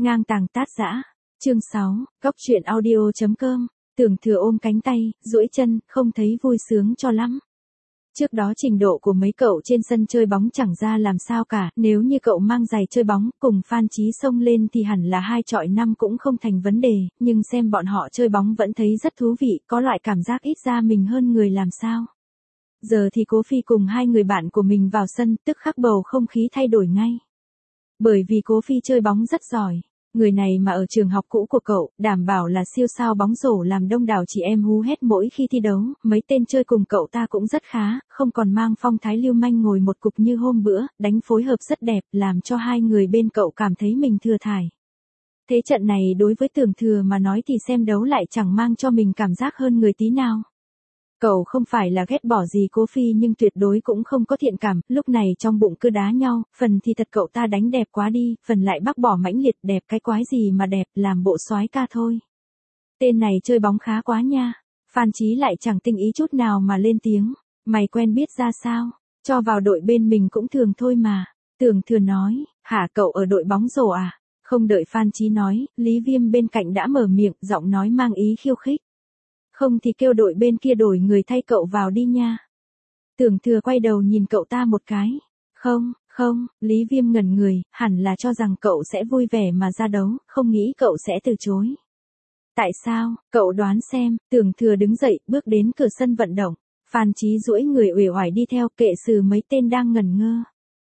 Ngang tàng tát dã. Chương 6, Góc truyện audio.com. Tưởng Thừa ôm cánh tay, duỗi chân, không thấy vui sướng cho lắm. Trước đó trình độ của mấy cậu trên sân chơi bóng chẳng ra làm sao cả, nếu như cậu mang giày chơi bóng cùng Phan Chí xông lên thì hẳn là 2 chọi 5 cũng không thành vấn đề, nhưng xem bọn họ chơi bóng vẫn thấy rất thú vị, có loại cảm giác ít ra mình hơn người làm sao. Giờ thì Cố Phi cùng 2 người bạn của mình vào sân, tức khắc bầu không khí thay đổi ngay. Bởi vì Cố Phi chơi bóng rất giỏi. Người này mà ở trường học cũ của cậu, đảm bảo là siêu sao bóng rổ làm đông đảo chị em hú hét mỗi khi thi đấu, mấy tên chơi cùng cậu ta cũng rất khá, không còn mang phong thái lưu manh ngồi một cục như hôm bữa, đánh phối hợp rất đẹp, làm cho 2 người bên cậu cảm thấy mình thừa thải. Thế trận này đối với Tưởng Thừa mà nói thì xem đấu lại chẳng mang cho mình cảm giác hơn người tí nào. Cậu không phải là ghét bỏ gì Cố Phi nhưng tuyệt đối cũng không có thiện cảm, lúc này trong bụng cứ đá nhau, phần thì thật cậu ta đánh đẹp quá đi, phần lại bác bỏ mãnh liệt, đẹp cái quái gì mà đẹp, làm bộ soái ca thôi. Tên này chơi bóng khá quá nha. Phan Chí lại chẳng tinh ý chút nào mà lên tiếng, mày quen biết ra sao, cho vào đội bên mình cũng thường thôi mà. Tưởng Thừa nói, hả cậu ở đội bóng rổ à? Không đợi Phan Chí nói, Lý Viêm bên cạnh đã mở miệng, giọng nói mang ý khiêu khích. Không thì kêu đội bên kia đổi người thay cậu vào đi nha. Tưởng Thừa quay đầu nhìn cậu ta một cái. Không, Lý Viêm ngẩn người, hẳn là cho rằng cậu sẽ vui vẻ mà ra đấu, không nghĩ cậu sẽ từ chối. Tại sao, cậu đoán xem. Tưởng Thừa đứng dậy, bước đến cửa sân vận động. Phan Chí duỗi người uể oải đi theo, kệ xử mấy tên đang ngẩn ngơ.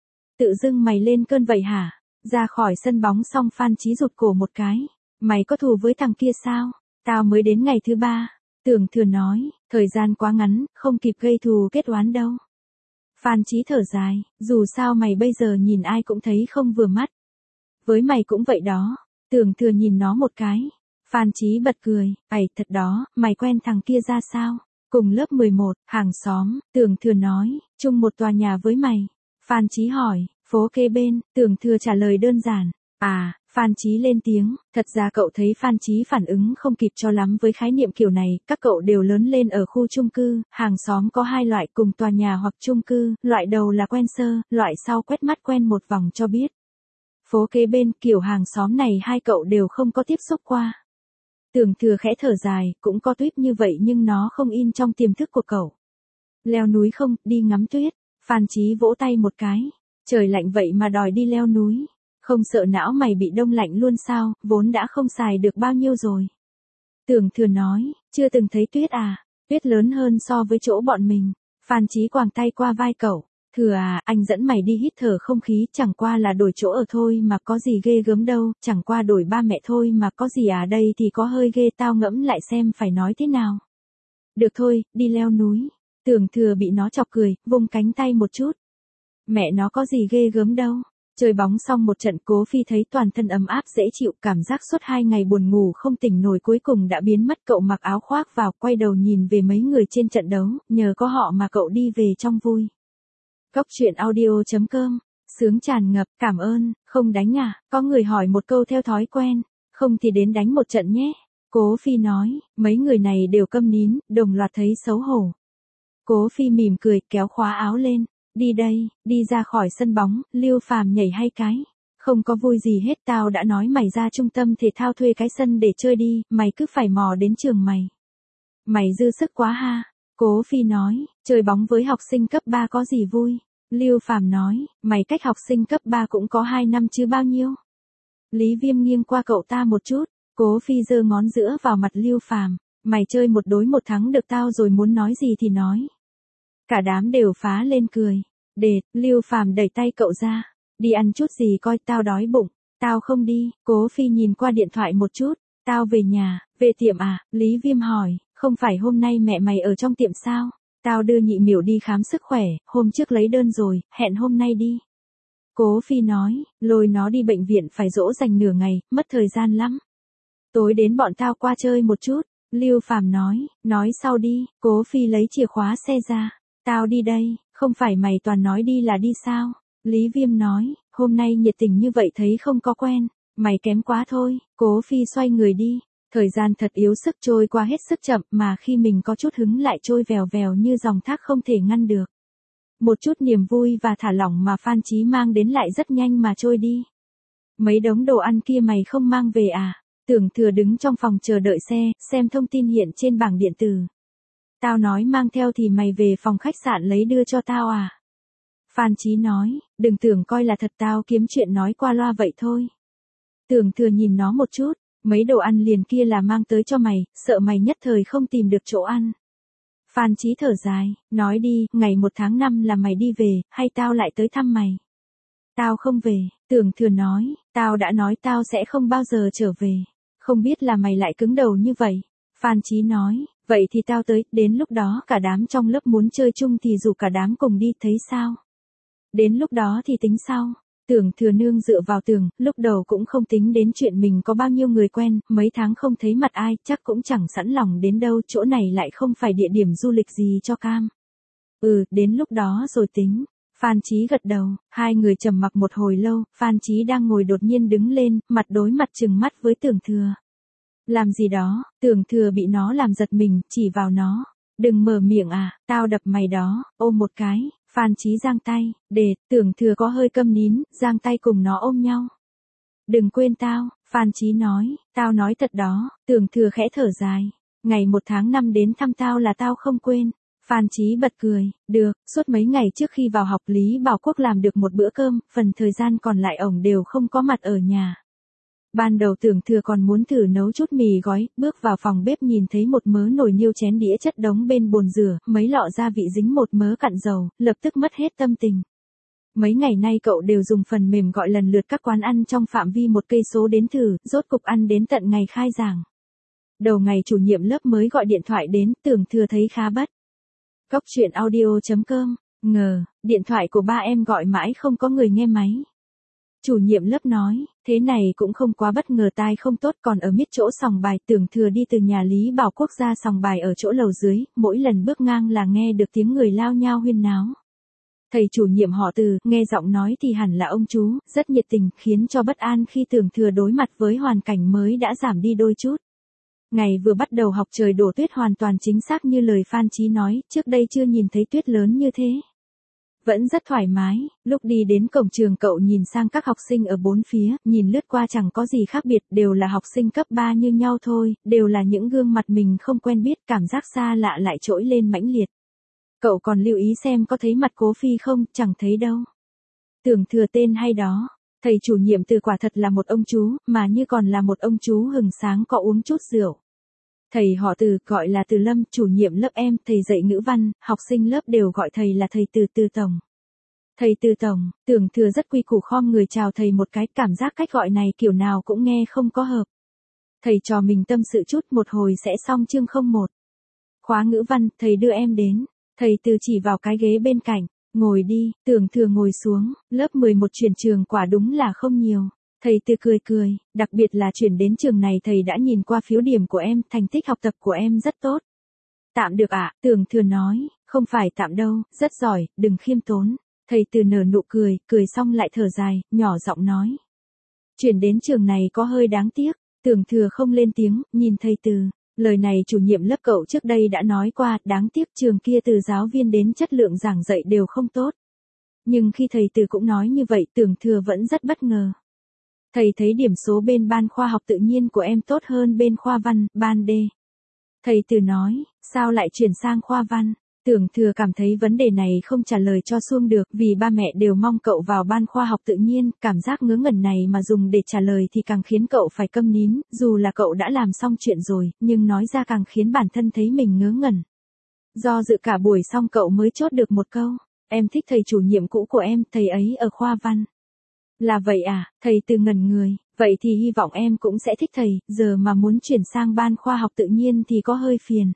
Tự dưng mày lên cơn vậy hả? Ra khỏi sân bóng xong Phan Chí rụt cổ một cái. Mày có thù với thằng kia sao? Tao mới đến ngày thứ 3. Tưởng Thừa nói, thời gian quá ngắn, không kịp gây thù kết oán đâu. Phan Chí thở dài, dù sao mày bây giờ nhìn ai cũng thấy không vừa mắt. Với mày cũng vậy đó. Tưởng Thừa nhìn nó một cái. Phan Chí bật cười, thật đó, mày quen thằng kia ra sao? Cùng lớp 11, hàng xóm. Tưởng Thừa nói, chung một tòa nhà với mày. Phan Chí hỏi, phố kế bên. Tưởng Thừa trả lời đơn giản. Phan Chí lên tiếng, thật ra cậu thấy Phan Chí phản ứng không kịp cho lắm với khái niệm kiểu này, các cậu đều lớn lên ở khu chung cư, hàng xóm có 2 loại cùng tòa nhà hoặc chung cư, loại đầu là quen sơ, loại sau quét mắt quen một vòng cho biết. Phố kế bên kiểu hàng xóm này 2 cậu đều không có tiếp xúc qua. Tưởng Thừa khẽ thở dài, cũng có tuyết như vậy nhưng nó không in trong tiềm thức của cậu. Leo núi không, đi ngắm tuyết. Phan Chí vỗ tay một cái, trời lạnh vậy mà đòi đi leo núi. Không sợ não mày bị đông lạnh luôn sao, vốn đã không xài được bao nhiêu rồi. Tưởng Thừa nói, chưa từng thấy tuyết à, tuyết lớn hơn so với chỗ bọn mình. Phan Chí quàng tay qua vai cậu, Thừa à, anh dẫn mày đi hít thở không khí, chẳng qua là đổi chỗ ở thôi mà có gì ghê gớm đâu, chẳng qua đổi ba mẹ thôi mà có gì à, đây thì có hơi ghê, tao ngẫm lại xem phải nói thế nào. Được thôi, đi leo núi. Tưởng Thừa bị nó chọc cười, vung cánh tay một chút. Mẹ nó có gì ghê gớm đâu. Chơi bóng xong một trận Cố Phi thấy toàn thân ấm áp dễ chịu, cảm giác suốt 2 ngày buồn ngủ không tỉnh nổi cuối cùng đã biến mất. Cậu mặc áo khoác vào, quay đầu nhìn về mấy người trên trận đấu, nhờ có họ mà cậu đi về trong vui. Góc truyện audio.com, sướng tràn ngập, cảm ơn, không đánh à, có người hỏi một câu theo thói quen, không thì đến đánh một trận nhé. Cố Phi nói, mấy người này đều câm nín, đồng loạt thấy xấu hổ. Cố Phi mỉm cười, kéo khóa áo lên. Đi đây, đi ra khỏi sân bóng, Lưu Phàm nhảy hay cái. Không có vui gì hết, tao đã nói mày ra trung tâm thể thao thuê cái sân để chơi đi, mày cứ phải mò đến trường mày. Mày dư sức quá ha. Cố Phi nói, chơi bóng với học sinh cấp 3 có gì vui. Lưu Phàm nói, mày cách học sinh cấp 3 cũng có 2 năm chứ bao nhiêu. Lý Viêm nghiêng qua cậu ta một chút, Cố Phi giơ ngón giữa vào mặt Lưu Phàm, mày chơi 1 đối 1 thắng được tao rồi, muốn nói gì thì nói. Cả đám đều phá lên cười. Đệt, Lưu Phàm đẩy tay cậu ra. Đi ăn chút gì coi, tao đói bụng. Tao không đi. Cố Phi nhìn qua điện thoại một chút. Tao về nhà, về tiệm à? Lý Viêm hỏi, không phải hôm nay mẹ mày ở trong tiệm sao? Tao đưa nhị Miểu đi khám sức khỏe, hôm trước lấy đơn rồi, hẹn hôm nay đi. Cố Phi nói, lôi nó đi bệnh viện phải dỗ dành nửa ngày, mất thời gian lắm. Tối đến bọn tao qua chơi một chút. Lưu Phàm nói sau đi. Cố Phi lấy chìa khóa xe ra. Tao đi đây, không phải mày toàn nói đi là đi sao? Lý Viêm nói, hôm nay nhiệt tình như vậy thấy không có quen, mày kém quá thôi. Cố Phi xoay người đi, thời gian thật yếu sức trôi qua hết sức chậm, mà khi mình có chút hứng lại trôi vèo vèo như dòng thác không thể ngăn được. Một chút niềm vui và thả lỏng mà Phan Chí mang đến lại rất nhanh mà trôi đi. Mấy đống đồ ăn kia mày không mang về à? Tưởng Thừa đứng trong phòng chờ đợi xe, xem thông tin hiện trên bảng điện tử. Tao nói mang theo thì mày về phòng khách sạn lấy đưa cho tao à? Phan Chí nói, đừng tưởng coi là thật, tao kiếm chuyện nói qua loa vậy thôi. Tưởng Thừa nhìn nó một chút, mấy đồ ăn liền kia là mang tới cho mày, sợ mày nhất thời không tìm được chỗ ăn. Phan Chí thở dài, nói đi, ngày 1 tháng 5 là mày đi về, hay tao lại tới thăm mày? Tao không về, Tưởng Thừa nói, tao đã nói tao sẽ không bao giờ trở về. Không biết là mày lại cứng đầu như vậy. Phan Chí nói, vậy thì tao tới, đến lúc đó cả đám trong lớp muốn chơi chung thì rủ cả đám cùng đi, thấy sao? Đến lúc đó thì tính sau. Tưởng Thừa nương dựa vào tường, lúc đầu cũng không tính đến chuyện mình có bao nhiêu người quen, mấy tháng không thấy mặt ai, chắc cũng chẳng sẵn lòng đến đâu, chỗ này lại không phải địa điểm du lịch gì cho cam. Đến lúc đó rồi tính. Phan Chí gật đầu, hai người trầm mặc một hồi lâu, Phan Chí đang ngồi đột nhiên đứng lên, mặt đối mặt trừng mắt với Tưởng Thừa. Làm gì đó? Tưởng Thừa bị nó làm giật mình, chỉ vào nó. Đừng mở miệng à, tao đập mày đó, ôm một cái. Phan Chí giang tay, để, Tưởng Thừa có hơi câm nín, giang tay cùng nó ôm nhau. Đừng quên tao, Phan Chí nói, tao nói thật đó. Tưởng Thừa khẽ thở dài. Ngày 1 tháng 5 đến thăm tao là tao không quên. Phan Chí bật cười, được, suốt mấy ngày trước khi vào học Lý Bảo Quốc làm được một bữa cơm, phần thời gian còn lại ổng đều không có mặt ở nhà. Ban đầu Tưởng Thừa còn muốn thử nấu chút mì gói, bước vào phòng bếp nhìn thấy một mớ nồi niêu chén đĩa chất đống bên bồn rửa, mấy lọ gia vị dính một mớ cặn dầu, lập tức mất hết tâm tình. Mấy ngày nay cậu đều dùng phần mềm gọi lần lượt các quán ăn trong phạm vi 1 cây số đến thử, rốt cục ăn đến tận ngày khai giảng. Đầu ngày chủ nhiệm lớp mới gọi điện thoại đến, Tưởng Thừa thấy khá bất. Góc chuyện audio.com, ngờ, điện thoại của ba em gọi mãi không có người nghe máy. Chủ nhiệm lớp nói, thế này cũng không quá bất ngờ, tai không tốt, còn ở miết chỗ sòng bài. Tưởng Thừa đi từ nhà Lý Bảo Quốc ra sòng bài ở chỗ lầu dưới, mỗi lần bước ngang là nghe được tiếng người lao nhao huyên náo. Thầy chủ nhiệm họ Từ, nghe giọng nói thì hẳn là ông chú, rất nhiệt tình, khiến cho bất an khi Tưởng Thừa đối mặt với hoàn cảnh mới đã giảm đi đôi chút. Ngày vừa bắt đầu học trời đổ tuyết hoàn toàn chính xác như lời Phan Chí nói, trước đây chưa nhìn thấy tuyết lớn như thế. Vẫn rất thoải mái, lúc đi đến cổng trường cậu nhìn sang các học sinh ở bốn phía, nhìn lướt qua chẳng có gì khác biệt, đều là học sinh cấp 3 như nhau thôi, đều là những gương mặt mình không quen biết, cảm giác xa lạ lại trỗi lên mãnh liệt. Cậu còn lưu ý xem có thấy mặt Cố Phi không, chẳng thấy đâu. Tưởng Thừa tên hay đó. Thầy chủ nhiệm Từ quả thật là một ông chú, mà như còn là một ông chú hừng sáng có uống chút rượu. Thầy họ Từ, gọi là Từ Lâm, chủ nhiệm lớp em, thầy dạy ngữ văn, học sinh lớp đều gọi thầy là thầy Từ, Từ Tổng. Thầy Từ Tổng, Tưởng Thừa rất quy củ khom người chào thầy một cái, cảm giác cách gọi này kiểu nào cũng nghe không có hợp. Thầy trò mình tâm sự chút, một hồi sẽ xong chương 01. Khóa ngữ văn, thầy đưa em đến. Thầy Từ chỉ vào cái ghế bên cạnh, ngồi đi. Tưởng Thừa ngồi xuống, lớp 11 chuyển trường quả đúng là không nhiều. Thầy Từ cười cười, đặc biệt là chuyển đến trường này thầy đã nhìn qua phiếu điểm của em, thành tích học tập của em rất tốt. Tạm được ạ, Tưởng Thừa nói, không phải tạm đâu, rất giỏi, đừng khiêm tốn. Thầy Từ nở nụ cười, cười xong lại thở dài, nhỏ giọng nói. Chuyển đến trường này có hơi đáng tiếc. Tưởng Thừa không lên tiếng, nhìn thầy Từ. Lời này chủ nhiệm lớp cậu trước đây đã nói qua, đáng tiếc trường kia từ giáo viên đến chất lượng giảng dạy đều không tốt. Nhưng khi thầy Từ cũng nói như vậy, Tưởng Thừa vẫn rất bất ngờ. Thầy thấy điểm số bên ban khoa học tự nhiên của em tốt hơn bên khoa văn, ban D. Thầy Từ nói, sao lại chuyển sang khoa văn? Tưởng Thừa cảm thấy vấn đề này không trả lời cho xuông được, vì ba mẹ đều mong cậu vào ban khoa học tự nhiên, cảm giác ngớ ngẩn này mà dùng để trả lời thì càng khiến cậu phải câm nín, dù là cậu đã làm xong chuyện rồi, nhưng nói ra càng khiến bản thân thấy mình ngớ ngẩn. Do dự cả buổi xong cậu mới chốt được một câu, em thích thầy chủ nhiệm cũ của em, thầy ấy ở khoa văn. Là vậy à, thầy Từ ngẩn người, vậy thì hy vọng em cũng sẽ thích thầy, giờ mà muốn chuyển sang ban khoa học tự nhiên thì có hơi phiền.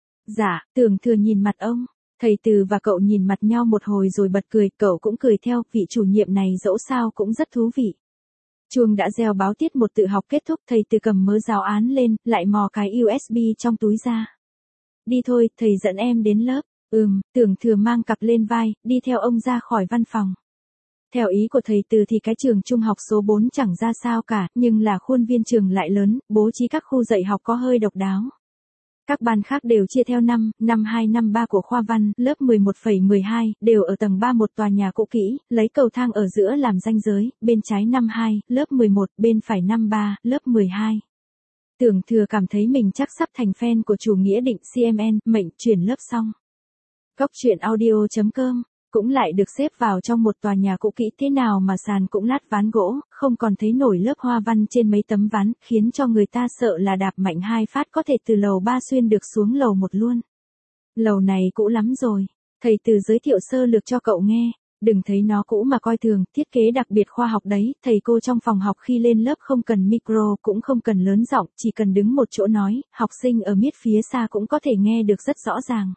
Dạ, Tưởng Thừa nhìn mặt ông, thầy Từ và cậu nhìn mặt nhau một hồi rồi bật cười, cậu cũng cười theo, vị chủ nhiệm này dẫu sao cũng rất thú vị. Chuông đã reo báo tiết một tự học kết thúc, thầy Từ cầm mớ giáo án lên, lại mò cái USB trong túi ra. Đi thôi, thầy dẫn em đến lớp. Tưởng Thừa mang cặp lên vai, đi theo ông ra khỏi văn phòng. Theo ý của thầy Từ thì cái trường trung học số 4 chẳng ra sao cả, nhưng là khuôn viên trường lại lớn, bố trí các khu dạy học có hơi độc đáo. Các ban khác đều chia theo năm, năm 2, năm 3 của khoa văn, lớp 11,12, đều ở tầng 3 một tòa nhà cũ kỹ, lấy cầu thang ở giữa làm ranh giới, bên trái năm 2, lớp 11, bên phải năm 3, lớp 12. Tưởng Thừa cảm thấy mình chắc sắp thành fan của chủ nghĩa định CMN, mệnh chuyển lớp xong. Góc truyện audio.com cũng lại được xếp vào trong một tòa nhà cũ kỹ thế nào mà sàn cũng lát ván gỗ, không còn thấy nổi lớp hoa văn trên mấy tấm ván, khiến cho người ta sợ là đạp mạnh 2 phát có thể từ lầu 3 xuyên được xuống lầu 1 luôn. Lầu này cũ lắm rồi, thầy Từ giới thiệu sơ lược cho cậu nghe, đừng thấy nó cũ mà coi thường, thiết kế đặc biệt khoa học đấy, thầy cô trong phòng học khi lên lớp không cần micro cũng không cần lớn giọng, chỉ cần đứng một chỗ nói, học sinh ở miết phía xa cũng có thể nghe được rất rõ ràng.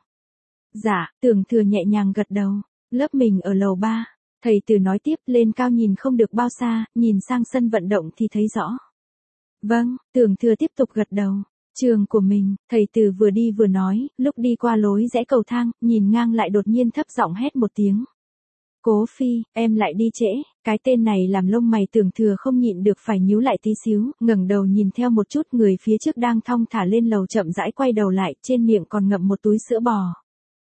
Dạ, Tưởng Thừa nhẹ nhàng gật đầu. Lớp mình ở lầu 3, thầy Từ nói tiếp, lên cao nhìn không được bao xa, nhìn sang sân vận động thì thấy rõ. Vâng, Tưởng Thừa tiếp tục gật đầu. Trường của mình, thầy Từ vừa đi vừa nói, lúc đi qua lối rẽ cầu thang, nhìn ngang lại đột nhiên thấp giọng hét một tiếng. Cố Phi, em lại đi trễ, cái tên này làm lông mày Tưởng Thừa không nhịn được phải nhíu lại tí xíu, ngẩng đầu nhìn theo một chút người phía trước đang thong thả lên lầu chậm rãi quay đầu lại, trên miệng còn ngậm một túi sữa bò.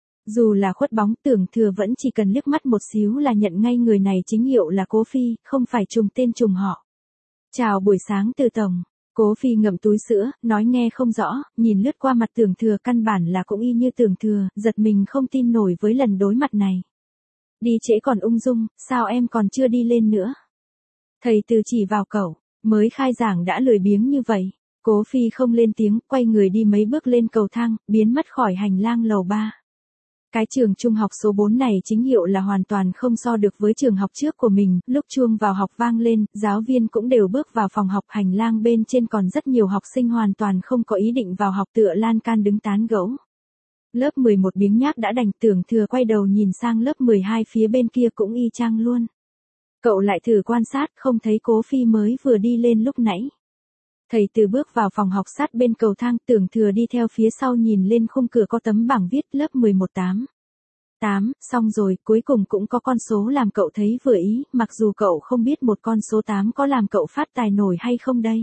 Dù là khuất bóng, Tưởng Thừa vẫn chỉ cần liếc mắt một xíu là nhận ngay người này chính hiệu là Cố Phi, không phải trùng tên trùng họ. Chào buổi sáng Từ tổng. Cố Phi ngậm túi sữa, nói nghe không rõ, nhìn lướt qua mặt Tưởng Thừa căn bản là cũng y như Tưởng Thừa, giật mình không tin nổi với lần đối mặt này. Đi trễ còn ung dung, sao em còn chưa đi lên nữa? Thầy Từ chỉ vào cậu, mới khai giảng đã lười biếng như vậy. Cố Phi không lên tiếng, quay người đi mấy bước lên cầu thang, biến mất khỏi hành lang lầu 3. Cái trường trung học số 4 này chính hiệu là hoàn toàn không so được với trường học trước của mình, lúc chuông vào học vang lên, giáo viên cũng đều bước vào phòng học, hành lang bên trên còn rất nhiều học sinh hoàn toàn không có ý định vào học tựa lan can đứng tán gẫu. Lớp 11 biếng nhác đã đành, Tưởng Thừa quay đầu nhìn sang lớp 12 phía bên kia cũng y chang luôn. Cậu lại thử quan sát, không thấy Cố Phi mới vừa đi lên lúc nãy. Thầy Từ bước vào phòng học sát bên cầu thang, Tưởng Thừa đi theo phía sau nhìn lên khung cửa có tấm bảng viết lớp 11 8. 8, xong rồi, cuối cùng cũng có con số làm cậu thấy vừa ý, mặc dù cậu không biết một con số 8 có làm cậu phát tài nổi hay không đây.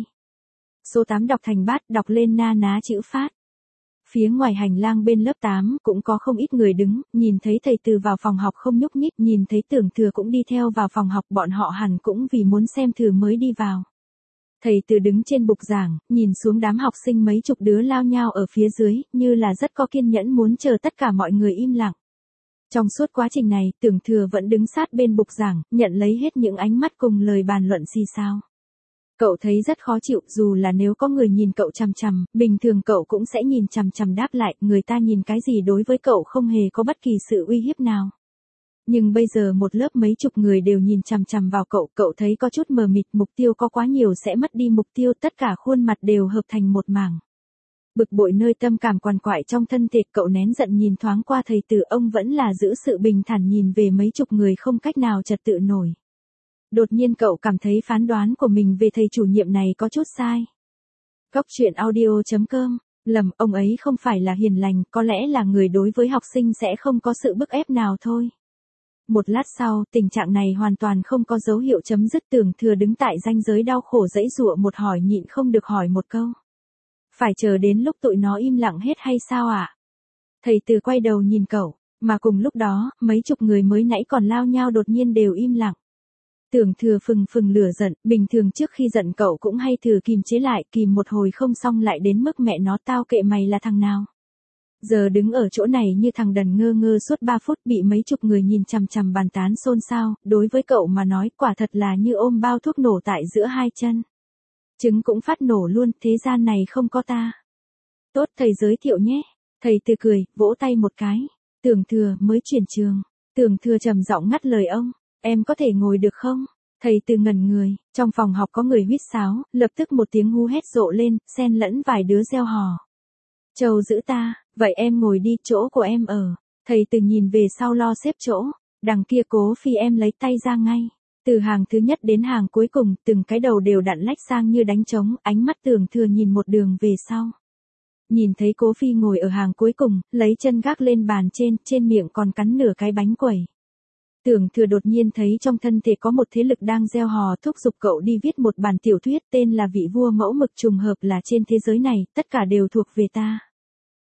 Số 8 đọc thành bát, đọc lên na ná chữ phát. Phía ngoài hành lang bên lớp 8 cũng có không ít người đứng, nhìn thấy thầy Từ vào phòng học không nhúc nhích, nhìn thấy Tưởng Thừa cũng đi theo vào phòng học, bọn họ hẳn cũng vì muốn xem thử mới đi vào. Thầy Từ đứng trên bục giảng, nhìn xuống đám học sinh mấy chục đứa lao nhao ở phía dưới, như là rất có kiên nhẫn muốn chờ tất cả mọi người im lặng. Trong suốt quá trình này, Tưởng Thừa vẫn đứng sát bên bục giảng, nhận lấy hết những ánh mắt cùng lời bàn luận xì xào. Cậu thấy rất khó chịu, dù là nếu có người nhìn cậu chằm chằm, bình thường cậu cũng sẽ nhìn chằm chằm đáp lại, người ta nhìn cái gì đối với cậu không hề có bất kỳ sự uy hiếp nào. Nhưng bây giờ một lớp mấy chục người đều nhìn chằm chằm vào cậu, cậu thấy có chút mờ mịt, mục tiêu có quá nhiều sẽ mất đi mục tiêu, tất cả khuôn mặt đều hợp thành một mảng. Bực bội nơi tâm cảm quằn quại trong thân thể, cậu nén giận nhìn thoáng qua thầy Từ, ông vẫn là giữ sự bình thản nhìn về mấy chục người không cách nào trật tự nổi. Đột nhiên cậu cảm thấy phán đoán của mình về thầy chủ nhiệm này có chút sai. Góc truyện audio.com, lầm, ông ấy không phải là hiền lành, có lẽ là người đối với học sinh sẽ không có sự bức ép nào thôi. Một lát sau, tình trạng này hoàn toàn không có dấu hiệu chấm dứt, Tưởng Thừa đứng tại ranh giới đau khổ dãy giụa một hỏi nhịn không được hỏi một câu. Phải chờ đến lúc tụi nó im lặng hết hay sao ạ? Thầy Từ quay đầu nhìn cậu, mà cùng lúc đó, mấy chục người mới nãy còn lao nhao đột nhiên đều im lặng. Tưởng Thừa phừng phừng lửa giận, bình thường trước khi giận cậu cũng hay thử kìm chế lại, kìm một hồi không xong lại đến mức mẹ nó tao kệ mày là thằng nào. Giờ đứng ở chỗ này như thằng đần ngơ ngơ suốt 3 phút bị mấy chục người nhìn chằm chằm bàn tán xôn xao, đối với cậu mà nói quả thật là như ôm bao thuốc nổ tại giữa hai chân. Trứng cũng phát nổ luôn, thế gian này không có ta. Tốt, thầy giới thiệu nhé. Thầy Từ cười, vỗ tay một cái. Tưởng Thừa mới chuyển trường. Tưởng Thừa trầm giọng ngắt lời ông. Em có thể ngồi được không? Thầy Từ ngẩn người, trong phòng học có người huýt sáo, lập tức một tiếng hú hét rộ lên, xen lẫn vài đứa reo hò. Châu giữ ta, vậy em ngồi đi, chỗ của em ở. Thầy Từ nhìn về sau lo xếp chỗ, đằng kia Cố Phi em lấy tay ra ngay. Từ hàng thứ nhất đến hàng cuối cùng, từng cái đầu đều đặn lách sang như đánh trống, ánh mắt Tưởng Thừa nhìn một đường về sau. Nhìn thấy Cố Phi ngồi ở hàng cuối cùng, lấy chân gác lên bàn trên miệng còn cắn nửa cái bánh quẩy. Tưởng Thừa đột nhiên thấy trong thân thể có một thế lực đang gieo hò thúc giục cậu đi viết một bản tiểu thuyết tên là Vị vua mẫu mực, trùng hợp là trên thế giới này, tất cả đều thuộc về ta.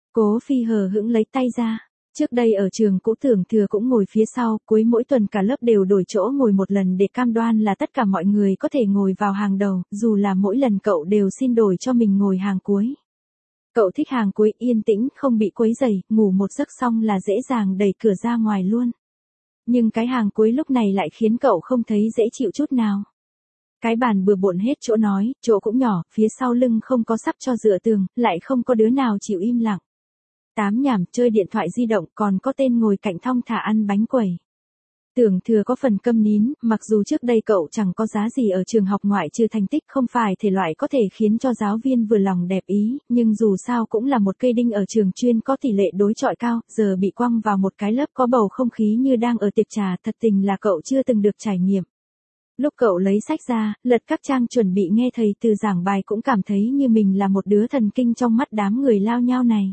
Cố Phi hờ hững lấy tay ra. Trước đây ở trường cũ Tưởng Thừa cũng ngồi phía sau, cuối mỗi tuần cả lớp đều đổi chỗ ngồi một lần để cam đoan là tất cả mọi người có thể ngồi vào hàng đầu, dù là mỗi lần cậu đều xin đổi cho mình ngồi hàng cuối. Cậu thích hàng cuối yên tĩnh, không bị quấy rầy, ngủ một giấc xong là dễ dàng đẩy cửa ra ngoài luôn. Nhưng cái hàng cuối lúc này lại khiến cậu không thấy dễ chịu chút nào. Cái bàn bừa bộn hết chỗ nói, chỗ cũng nhỏ, phía sau lưng không có sắp cho dựa tường, lại không có đứa nào chịu im lặng. Tám nhảm chơi điện thoại di động, còn có tên ngồi cạnh thong thả ăn bánh quẩy. Tưởng Thừa có phần câm nín, mặc dù trước đây cậu chẳng có giá gì ở trường học ngoại trừ thành tích không phải thể loại có thể khiến cho giáo viên vừa lòng đẹp ý, nhưng dù sao cũng là một cây đinh ở trường chuyên có tỷ lệ đối chọi cao, giờ bị quăng vào một cái lớp có bầu không khí như đang ở tiệc trà, thật tình là cậu chưa từng được trải nghiệm. Lúc cậu lấy sách ra, lật các trang chuẩn bị nghe thầy từ giảng bài cũng cảm thấy như mình là một đứa thần kinh trong mắt đám người lao nhao này.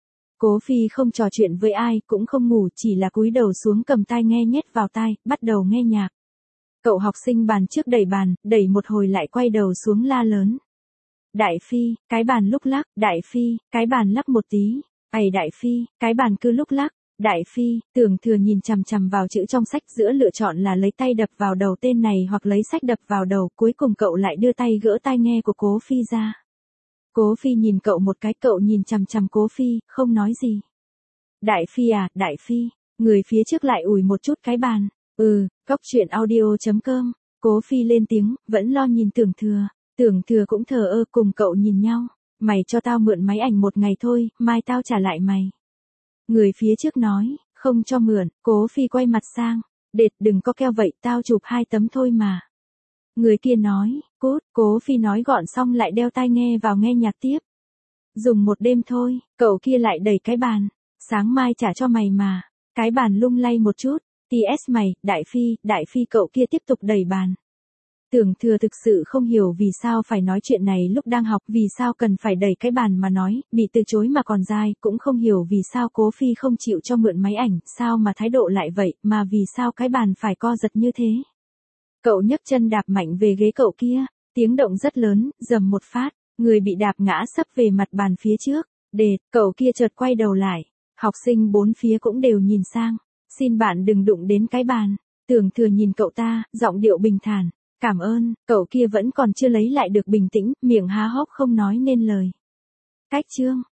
Cố Phi không trò chuyện với ai, cũng không ngủ, chỉ là cúi đầu xuống cầm tai nghe nhét vào tai, bắt đầu nghe nhạc. Cậu học sinh bàn trước đẩy bàn, đẩy một hồi lại quay đầu xuống la lớn. Đại Phi, cái bàn lúc lắc, Đại Phi, cái bàn lắc một tí, Đại Phi, cái bàn cứ lúc lắc. Đại Phi, Tưởng Thừa nhìn chằm chằm vào chữ trong sách, giữa lựa chọn là lấy tay đập vào đầu tên này hoặc lấy sách đập vào đầu, cuối cùng cậu lại đưa tay gỡ tai nghe của Cố Phi ra. Cố Phi nhìn cậu một cái, cậu nhìn chằm chằm Cố Phi, không nói gì. Đại Phi à, Đại Phi, người phía trước lại ủi một chút cái bàn. Góc truyện audio.com, Cố Phi lên tiếng, vẫn lo nhìn Tưởng Thừa. Tưởng Thừa cũng thờ ơ cùng cậu nhìn nhau. Mày cho tao mượn máy ảnh một ngày thôi, mai tao trả lại mày. Người phía trước nói, không cho mượn, Cố Phi quay mặt sang. Đệt đừng có keo vậy, tao chụp 2 tấm thôi mà. Người kia nói, cút, Cố Phi nói gọn xong lại đeo tai nghe vào nghe nhạc tiếp. Dùng một đêm thôi, cậu kia lại đẩy cái bàn. Sáng mai trả cho mày mà. Cái bàn lung lay một chút. TS mày, Đại Phi cậu kia tiếp tục đẩy bàn. Tưởng Thừa thực sự không hiểu vì sao phải nói chuyện này lúc đang học, vì sao cần phải đẩy cái bàn mà nói, bị từ chối mà còn dai, cũng không hiểu vì sao Cố Phi không chịu cho mượn máy ảnh, sao mà thái độ lại vậy, mà vì sao cái bàn phải co giật như thế. Cậu nhấc chân đạp mạnh về ghế cậu kia, tiếng động rất lớn, dầm một phát, người bị đạp ngã sấp về mặt bàn phía trước. Đệt, cậu kia chợt quay đầu lại, học sinh bốn phía cũng đều nhìn sang, xin bạn đừng đụng đến cái bàn. Tưởng Thừa nhìn cậu ta, giọng điệu bình thản, cảm ơn, cậu kia vẫn còn chưa lấy lại được bình tĩnh, miệng há hốc không nói nên lời. Cách chương